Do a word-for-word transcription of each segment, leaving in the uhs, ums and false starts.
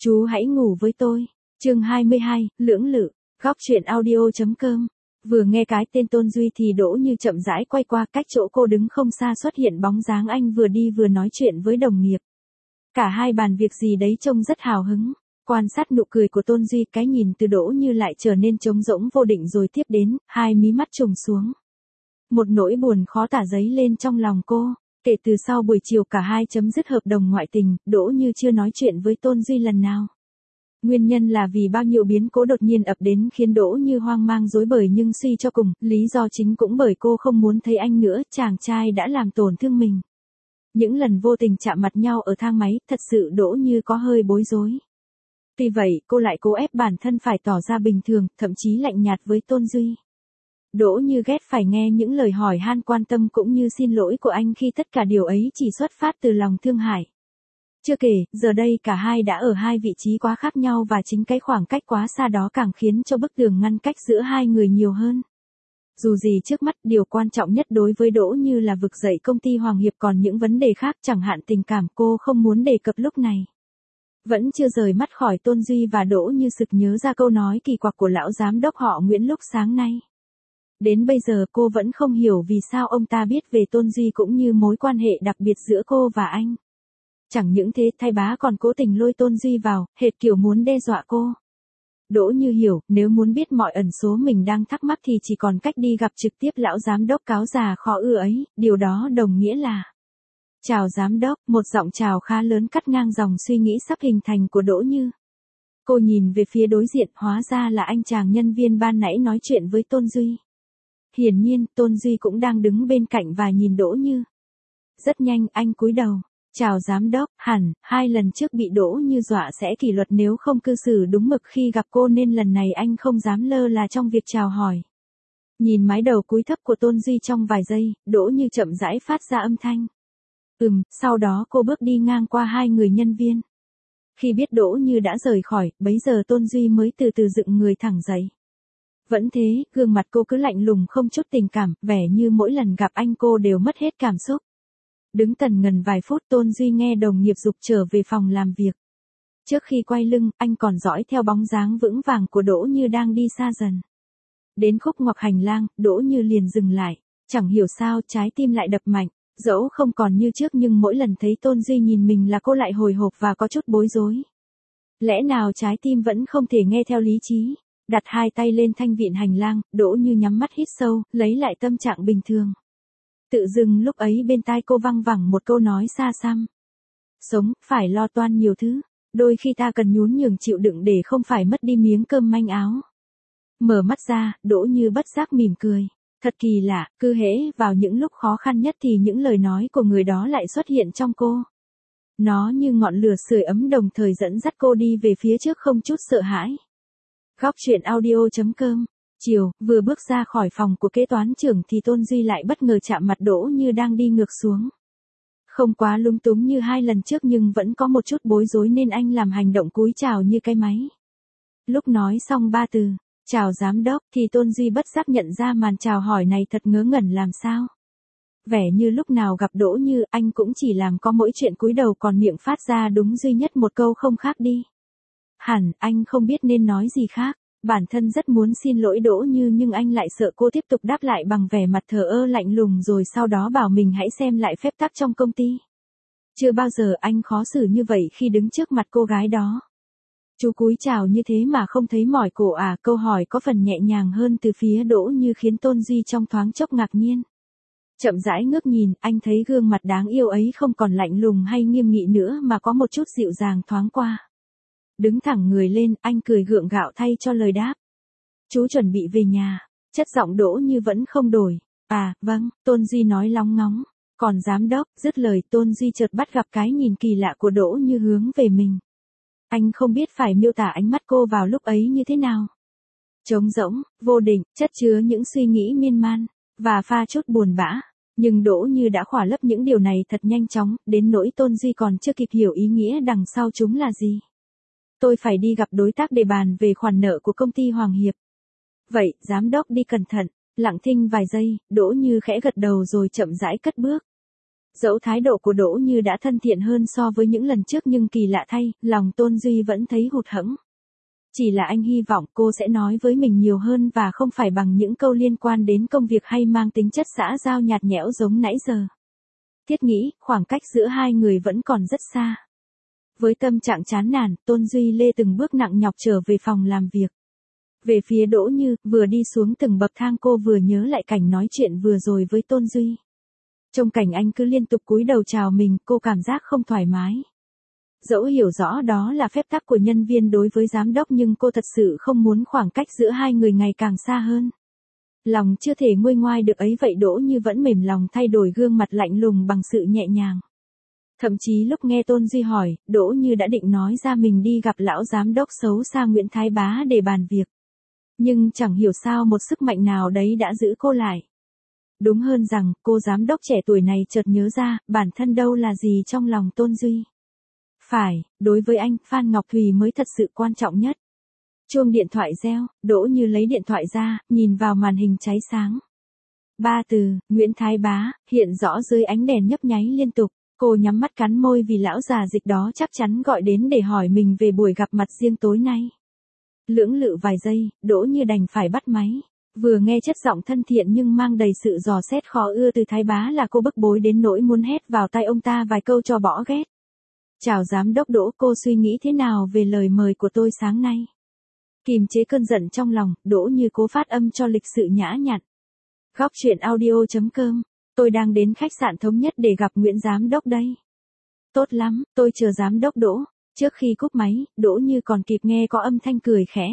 Chú hãy ngủ với tôi. Chương hai mươi hai, lưỡng lự. Góc truyện audio.com. Vừa nghe cái tên Tôn Duy thì Đỗ Như chậm rãi quay qua, cách chỗ cô đứng không xa xuất hiện bóng dáng anh vừa đi vừa nói chuyện với đồng nghiệp. Cả hai bàn việc gì đấy trông rất hào hứng. Quan sát nụ cười của Tôn Duy, cái nhìn từ Đỗ Như lại trở nên trống rỗng vô định rồi tiếp đến, hai mí mắt trùng xuống. Một nỗi buồn khó tả dấy lên trong lòng cô. Kể từ sau buổi chiều cả hai chấm dứt hợp đồng ngoại tình, Đỗ Như chưa nói chuyện với Tôn Duy lần nào. Nguyên nhân là vì bao nhiêu biến cố đột nhiên ập đến khiến Đỗ Như hoang mang rối bời, nhưng suy cho cùng, lý do chính cũng bởi cô không muốn thấy anh nữa, chàng trai đã làm tổn thương mình. Những lần vô tình chạm mặt nhau ở thang máy, thật sự Đỗ Như có hơi bối rối. Tuy vậy, cô lại cố ép bản thân phải tỏ ra bình thường, thậm chí lạnh nhạt với Tôn Duy. Đỗ Như ghét phải nghe những lời hỏi han quan tâm cũng như xin lỗi của anh khi tất cả điều ấy chỉ xuất phát từ lòng thương hại. Chưa kể, giờ đây cả hai đã ở hai vị trí quá khác nhau và chính cái khoảng cách quá xa đó càng khiến cho bức tường ngăn cách giữa hai người nhiều hơn. Dù gì trước mắt, điều quan trọng nhất đối với Đỗ Như là vực dậy công ty Hoàng Hiệp, còn những vấn đề khác chẳng hạn tình cảm cô không muốn đề cập lúc này. Vẫn chưa rời mắt khỏi Tôn Duy và Đỗ Như sực nhớ ra câu nói kỳ quặc của lão giám đốc họ Nguyễn lúc sáng nay. Đến bây giờ cô vẫn không hiểu vì sao ông ta biết về Tôn Duy cũng như mối quan hệ đặc biệt giữa cô và anh. Chẳng những thế, thay bá còn cố tình lôi Tôn Duy vào, hệt kiểu muốn đe dọa cô. Đỗ Như hiểu, nếu muốn biết mọi ẩn số mình đang thắc mắc thì chỉ còn cách đi gặp trực tiếp lão giám đốc cáo già khó ưa ấy, điều đó đồng nghĩa là: "Chào giám đốc", một giọng chào khá lớn cắt ngang dòng suy nghĩ sắp hình thành của Đỗ Như. Cô nhìn về phía đối diện, hóa ra là anh chàng nhân viên ban nãy nói chuyện với Tôn Duy. Hiển nhiên, Tôn Duy cũng đang đứng bên cạnh và nhìn Đỗ Như. Rất nhanh, anh cúi đầu. "Chào giám đốc", hẳn, hai lần trước bị Đỗ Như dọa sẽ kỷ luật nếu không cư xử đúng mực khi gặp cô nên lần này anh không dám lơ là trong việc chào hỏi. Nhìn mái đầu cúi thấp của Tôn Duy trong vài giây, Đỗ Như chậm rãi phát ra âm thanh. Ừm, sau đó cô bước đi ngang qua hai người nhân viên. Khi biết Đỗ Như đã rời khỏi, bấy giờ Tôn Duy mới từ từ dựng người thẳng dậy. Vẫn thế, gương mặt cô cứ lạnh lùng không chút tình cảm, vẻ như mỗi lần gặp anh cô đều mất hết cảm xúc. Đứng tần ngần vài phút, Tôn Duy nghe đồng nghiệp giục trở về phòng làm việc. Trước khi quay lưng, anh còn dõi theo bóng dáng vững vàng của Đỗ Như đang đi xa dần. Đến khúc ngoặc hành lang, Đỗ Như liền dừng lại. Chẳng hiểu sao trái tim lại đập mạnh. Dẫu không còn như trước nhưng mỗi lần thấy Tôn Duy nhìn mình là cô lại hồi hộp và có chút bối rối. Lẽ nào trái tim vẫn không thể nghe theo lý trí? Đặt hai tay lên thanh vịn hành lang, Đỗ Như nhắm mắt hít sâu, lấy lại tâm trạng bình thường. Tự dưng lúc ấy bên tai cô văng vẳng một câu nói xa xăm. Sống, phải lo toan nhiều thứ. Đôi khi ta cần nhún nhường chịu đựng để không phải mất đi miếng cơm manh áo. Mở mắt ra, Đỗ Như bất giác mỉm cười. Thật kỳ lạ, cứ hễ vào những lúc khó khăn nhất thì những lời nói của người đó lại xuất hiện trong cô. Nó như ngọn lửa sưởi ấm đồng thời dẫn dắt cô đi về phía trước không chút sợ hãi. Góc truyện audio.com. Chiều, vừa bước ra khỏi phòng của kế toán trưởng thì Tôn Duy lại bất ngờ chạm mặt Đỗ Như đang đi ngược xuống. Không quá lung túng như hai lần trước nhưng vẫn có một chút bối rối nên anh làm hành động cúi chào như cái máy. Lúc nói xong ba từ, "Chào giám đốc", thì Tôn Duy bất giác nhận ra màn chào hỏi này thật ngớ ngẩn làm sao. Vẻ như lúc nào gặp Đỗ Như anh cũng chỉ làm có mỗi chuyện cúi đầu còn miệng phát ra đúng duy nhất một câu không khác đi. Hẳn, anh không biết nên nói gì khác. Bản thân rất muốn xin lỗi Đỗ Như nhưng anh lại sợ cô tiếp tục đáp lại bằng vẻ mặt thờ ơ lạnh lùng rồi sau đó bảo mình hãy xem lại phép tắc trong công ty. Chưa bao giờ anh khó xử như vậy khi đứng trước mặt cô gái đó. "Chú cúi chào như thế mà không thấy mỏi cổ à?" Câu hỏi có phần nhẹ nhàng hơn từ phía Đỗ Như khiến Tôn Duy trong thoáng chốc ngạc nhiên. Chậm rãi ngước nhìn, anh thấy gương mặt đáng yêu ấy không còn lạnh lùng hay nghiêm nghị nữa mà có một chút dịu dàng thoáng qua. Đứng thẳng người lên, anh cười gượng gạo thay cho lời đáp. "Chú chuẩn bị về nhà." Chất giọng Đỗ Như vẫn không đổi. "À, vâng", Tôn Duy nói lóng ngóng. "Còn giám đốc", dứt lời Tôn Duy chợt bắt gặp cái nhìn kỳ lạ của Đỗ Như hướng về mình. Anh không biết phải miêu tả ánh mắt cô vào lúc ấy như thế nào. Trống rỗng, vô định, chất chứa những suy nghĩ miên man, và pha chút buồn bã. Nhưng Đỗ Như đã khỏa lấp những điều này thật nhanh chóng, đến nỗi Tôn Duy còn chưa kịp hiểu ý nghĩa đằng sau chúng là gì. "Tôi phải đi gặp đối tác để bàn về khoản nợ của công ty Hoàng Hiệp." "Vậy, giám đốc đi cẩn thận." Lặng thinh vài giây, Đỗ Như khẽ gật đầu rồi chậm rãi cất bước. Dẫu thái độ của Đỗ Như đã thân thiện hơn so với những lần trước nhưng kỳ lạ thay, lòng Tôn Duy vẫn thấy hụt hẫng. Chỉ là anh hy vọng cô sẽ nói với mình nhiều hơn và không phải bằng những câu liên quan đến công việc hay mang tính chất xã giao nhạt nhẽo giống nãy giờ. Thiết nghĩ, khoảng cách giữa hai người vẫn còn rất xa. Với tâm trạng chán nản, Tôn Duy lê từng bước nặng nhọc trở về phòng làm việc. Về phía Đỗ Như, vừa đi xuống từng bậc thang cô vừa nhớ lại cảnh nói chuyện vừa rồi với Tôn Duy. Trong cảnh anh cứ liên tục cúi đầu chào mình, cô cảm giác không thoải mái. Dẫu hiểu rõ đó là phép tắc của nhân viên đối với giám đốc nhưng cô thật sự không muốn khoảng cách giữa hai người ngày càng xa hơn. Lòng chưa thể nguôi ngoai được ấy vậy Đỗ Như vẫn mềm lòng thay đổi gương mặt lạnh lùng bằng sự nhẹ nhàng. Thậm chí lúc nghe Tôn Duy hỏi, Đỗ Như đã định nói ra mình đi gặp lão giám đốc xấu xa Nguyễn Thái Bá để bàn việc. Nhưng chẳng hiểu sao một sức mạnh nào đấy đã giữ cô lại. Đúng hơn rằng, cô giám đốc trẻ tuổi này chợt nhớ ra, bản thân đâu là gì trong lòng Tôn Duy. Phải, đối với anh, Phan Ngọc Thùy mới thật sự quan trọng nhất. Chuông điện thoại reo, Đỗ Như lấy điện thoại ra, nhìn vào màn hình cháy sáng. Ba từ, Nguyễn Thái Bá, hiện rõ dưới ánh đèn nhấp nháy liên tục. Cô nhắm mắt cắn môi vì lão già dịch đó chắc chắn gọi đến để hỏi mình về buổi gặp mặt riêng tối nay. Lưỡng lự vài giây, Đỗ Như đành phải bắt máy. Vừa nghe chất giọng thân thiện nhưng mang đầy sự dò xét khó ưa từ Thái Bá là cô bức bối đến nỗi muốn hét vào tai ông ta vài câu cho bỏ ghét. Chào giám đốc Đỗ, cô suy nghĩ thế nào về lời mời của tôi sáng nay? Kìm chế cơn giận trong lòng, Đỗ Như cố phát âm cho lịch sự nhã nhặn. Góc truyện audio chấm com, tôi đang đến khách sạn Thống Nhất để gặp Nguyễn giám đốc đây. Tốt lắm, tôi chờ giám đốc Đỗ. Trước khi cúp máy, Đỗ Như còn kịp nghe có âm thanh cười khẽ.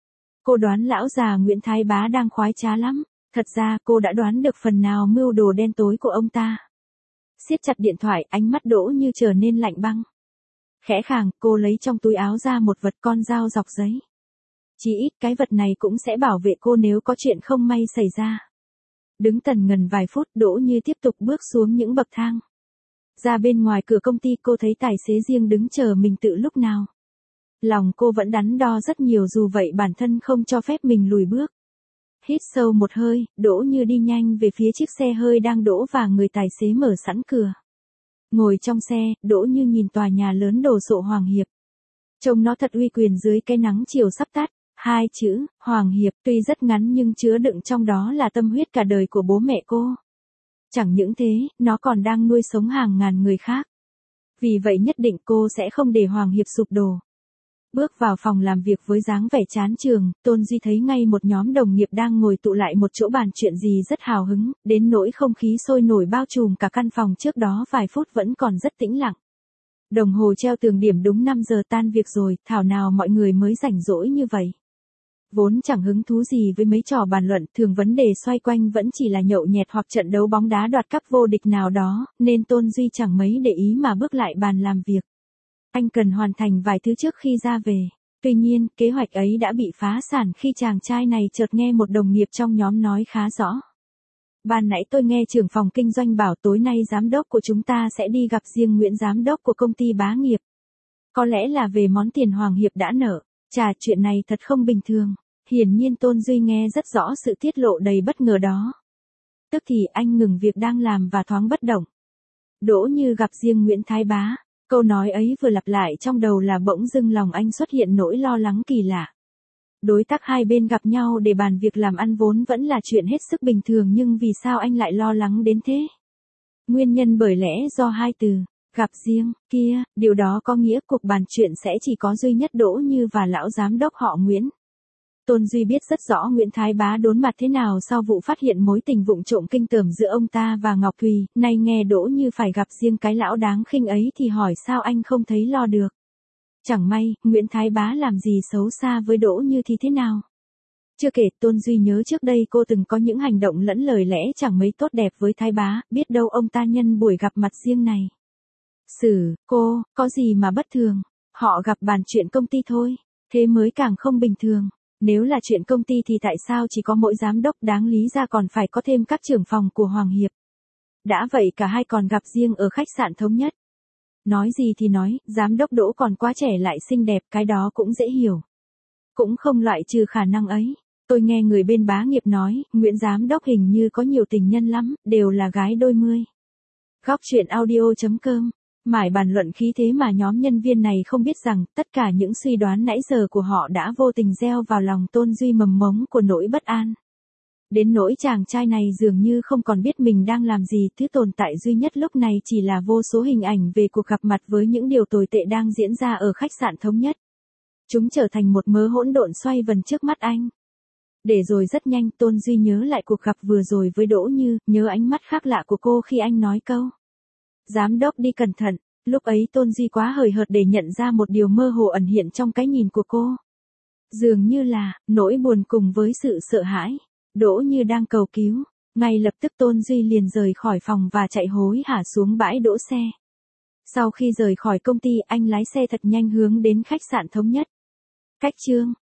Cô đoán lão già Nguyễn Thái Bá đang khoái trá lắm. Thật ra cô đã đoán được phần nào mưu đồ đen tối của ông ta. Siết chặt điện thoại, ánh mắt Đỗ Như trở nên lạnh băng. Khẽ khàng, cô lấy trong túi áo ra một vật con dao dọc giấy. Chỉ ít cái vật này cũng sẽ bảo vệ cô nếu có chuyện không may xảy ra. Đứng tần ngần vài phút, Đỗ Như tiếp tục bước xuống những bậc thang. Ra bên ngoài cửa công ty cô thấy tài xế riêng đứng chờ mình từ lúc nào. Lòng cô vẫn đắn đo rất nhiều dù vậy bản thân không cho phép mình lùi bước. Hít sâu một hơi, Đỗ Như đi nhanh về phía chiếc xe hơi đang đỗ và người tài xế mở sẵn cửa. Ngồi trong xe, Đỗ Như nhìn tòa nhà lớn đồ sộ Hoàng Hiệp. Trông nó thật uy quyền dưới cái nắng chiều sắp tắt. Hai chữ, Hoàng Hiệp, tuy rất ngắn nhưng chứa đựng trong đó là tâm huyết cả đời của bố mẹ cô. Chẳng những thế, nó còn đang nuôi sống hàng ngàn người khác. Vì vậy nhất định cô sẽ không để Hoàng Hiệp sụp đổ. Bước vào phòng làm việc với dáng vẻ chán chường, Tôn Duy thấy ngay một nhóm đồng nghiệp đang ngồi tụ lại một chỗ bàn chuyện gì rất hào hứng, đến nỗi không khí sôi nổi bao trùm cả căn phòng trước đó vài phút vẫn còn rất tĩnh lặng. Đồng hồ treo tường điểm đúng năm giờ tan việc rồi, thảo nào mọi người mới rảnh rỗi như vậy. Vốn chẳng hứng thú gì với mấy trò bàn luận, thường vấn đề xoay quanh vẫn chỉ là nhậu nhẹt hoặc trận đấu bóng đá đoạt cúp vô địch nào đó, nên Tôn Duy chẳng mấy để ý mà bước lại bàn làm việc. Anh cần hoàn thành vài thứ trước khi ra về. Tuy nhiên, kế hoạch ấy đã bị phá sản khi chàng trai này chợt nghe một đồng nghiệp trong nhóm nói khá rõ. Ban nãy tôi nghe trưởng phòng kinh doanh bảo tối nay giám đốc của chúng ta sẽ đi gặp riêng Nguyễn giám đốc của công ty Bá Nghiệp. Có lẽ là về món tiền Hoàng Hiệp đã nợ. Chà, chuyện này thật không bình thường. Hiển nhiên Tôn Duy nghe rất rõ sự tiết lộ đầy bất ngờ đó. Tức thì anh ngừng việc đang làm và thoáng bất động. Đỗ Như gặp riêng Nguyễn Thái Bá. Câu nói ấy vừa lặp lại trong đầu là bỗng dưng lòng anh xuất hiện nỗi lo lắng kỳ lạ. Đối tác hai bên gặp nhau để bàn việc làm ăn vốn vẫn là chuyện hết sức bình thường nhưng vì sao anh lại lo lắng đến thế? Nguyên nhân bởi lẽ do hai từ, gặp riêng, kia, điều đó có nghĩa cuộc bàn chuyện sẽ chỉ có duy nhất Đỗ Như và lão giám đốc họ Nguyễn. Tôn Duy biết rất rõ Nguyễn Thái Bá đốn mặt thế nào sau vụ phát hiện mối tình vụng trộm kinh tởm giữa ông ta và Ngọc Thùy, nay nghe Đỗ Như phải gặp riêng cái lão đáng khinh ấy thì hỏi sao anh không thấy lo được. Chẳng may, Nguyễn Thái Bá làm gì xấu xa với Đỗ Như thì thế nào? Chưa kể, Tôn Duy nhớ trước đây cô từng có những hành động lẫn lời lẽ chẳng mấy tốt đẹp với Thái Bá, biết đâu ông ta nhân buổi gặp mặt riêng này. Xử, cô, có gì mà bất thường? Họ gặp bàn chuyện công ty thôi, thế mới càng không bình thường. Nếu là chuyện công ty thì tại sao chỉ có mỗi giám đốc, đáng lý ra còn phải có thêm các trưởng phòng của Hoàng Hiệp. Đã vậy cả hai còn gặp riêng ở khách sạn Thống Nhất. Nói gì thì nói, giám đốc Đỗ còn quá trẻ lại xinh đẹp, cái đó cũng dễ hiểu. Cũng không loại trừ khả năng ấy. Tôi nghe người bên Bá Nghiệp nói, Nguyễn giám đốc hình như có nhiều tình nhân lắm, đều là gái đôi mươi. Góc chuyện audio chấm com. Mải bàn luận khí thế mà nhóm nhân viên này không biết rằng, tất cả những suy đoán nãy giờ của họ đã vô tình gieo vào lòng Tôn Duy mầm mống của nỗi bất an. Đến nỗi chàng trai này dường như không còn biết mình đang làm gì, thứ tồn tại duy nhất lúc này chỉ là vô số hình ảnh về cuộc gặp mặt với những điều tồi tệ đang diễn ra ở khách sạn Thống Nhất. Chúng trở thành một mớ hỗn độn xoay vần trước mắt anh. Để rồi rất nhanh Tôn Duy nhớ lại cuộc gặp vừa rồi với Đỗ Như, nhớ ánh mắt khác lạ của cô khi anh nói câu giám đốc đi cẩn thận. Lúc ấy Tôn Duy quá hời hợt để nhận ra một điều mơ hồ ẩn hiện trong cái nhìn của cô. Dường như là nỗi buồn cùng với sự sợ hãi. Đỗ Như đang cầu cứu. Ngay lập tức Tôn Duy liền rời khỏi phòng và chạy hối hả xuống bãi đỗ xe. Sau khi rời khỏi công ty, anh lái xe thật nhanh hướng đến khách sạn Thống Nhất. Cách chương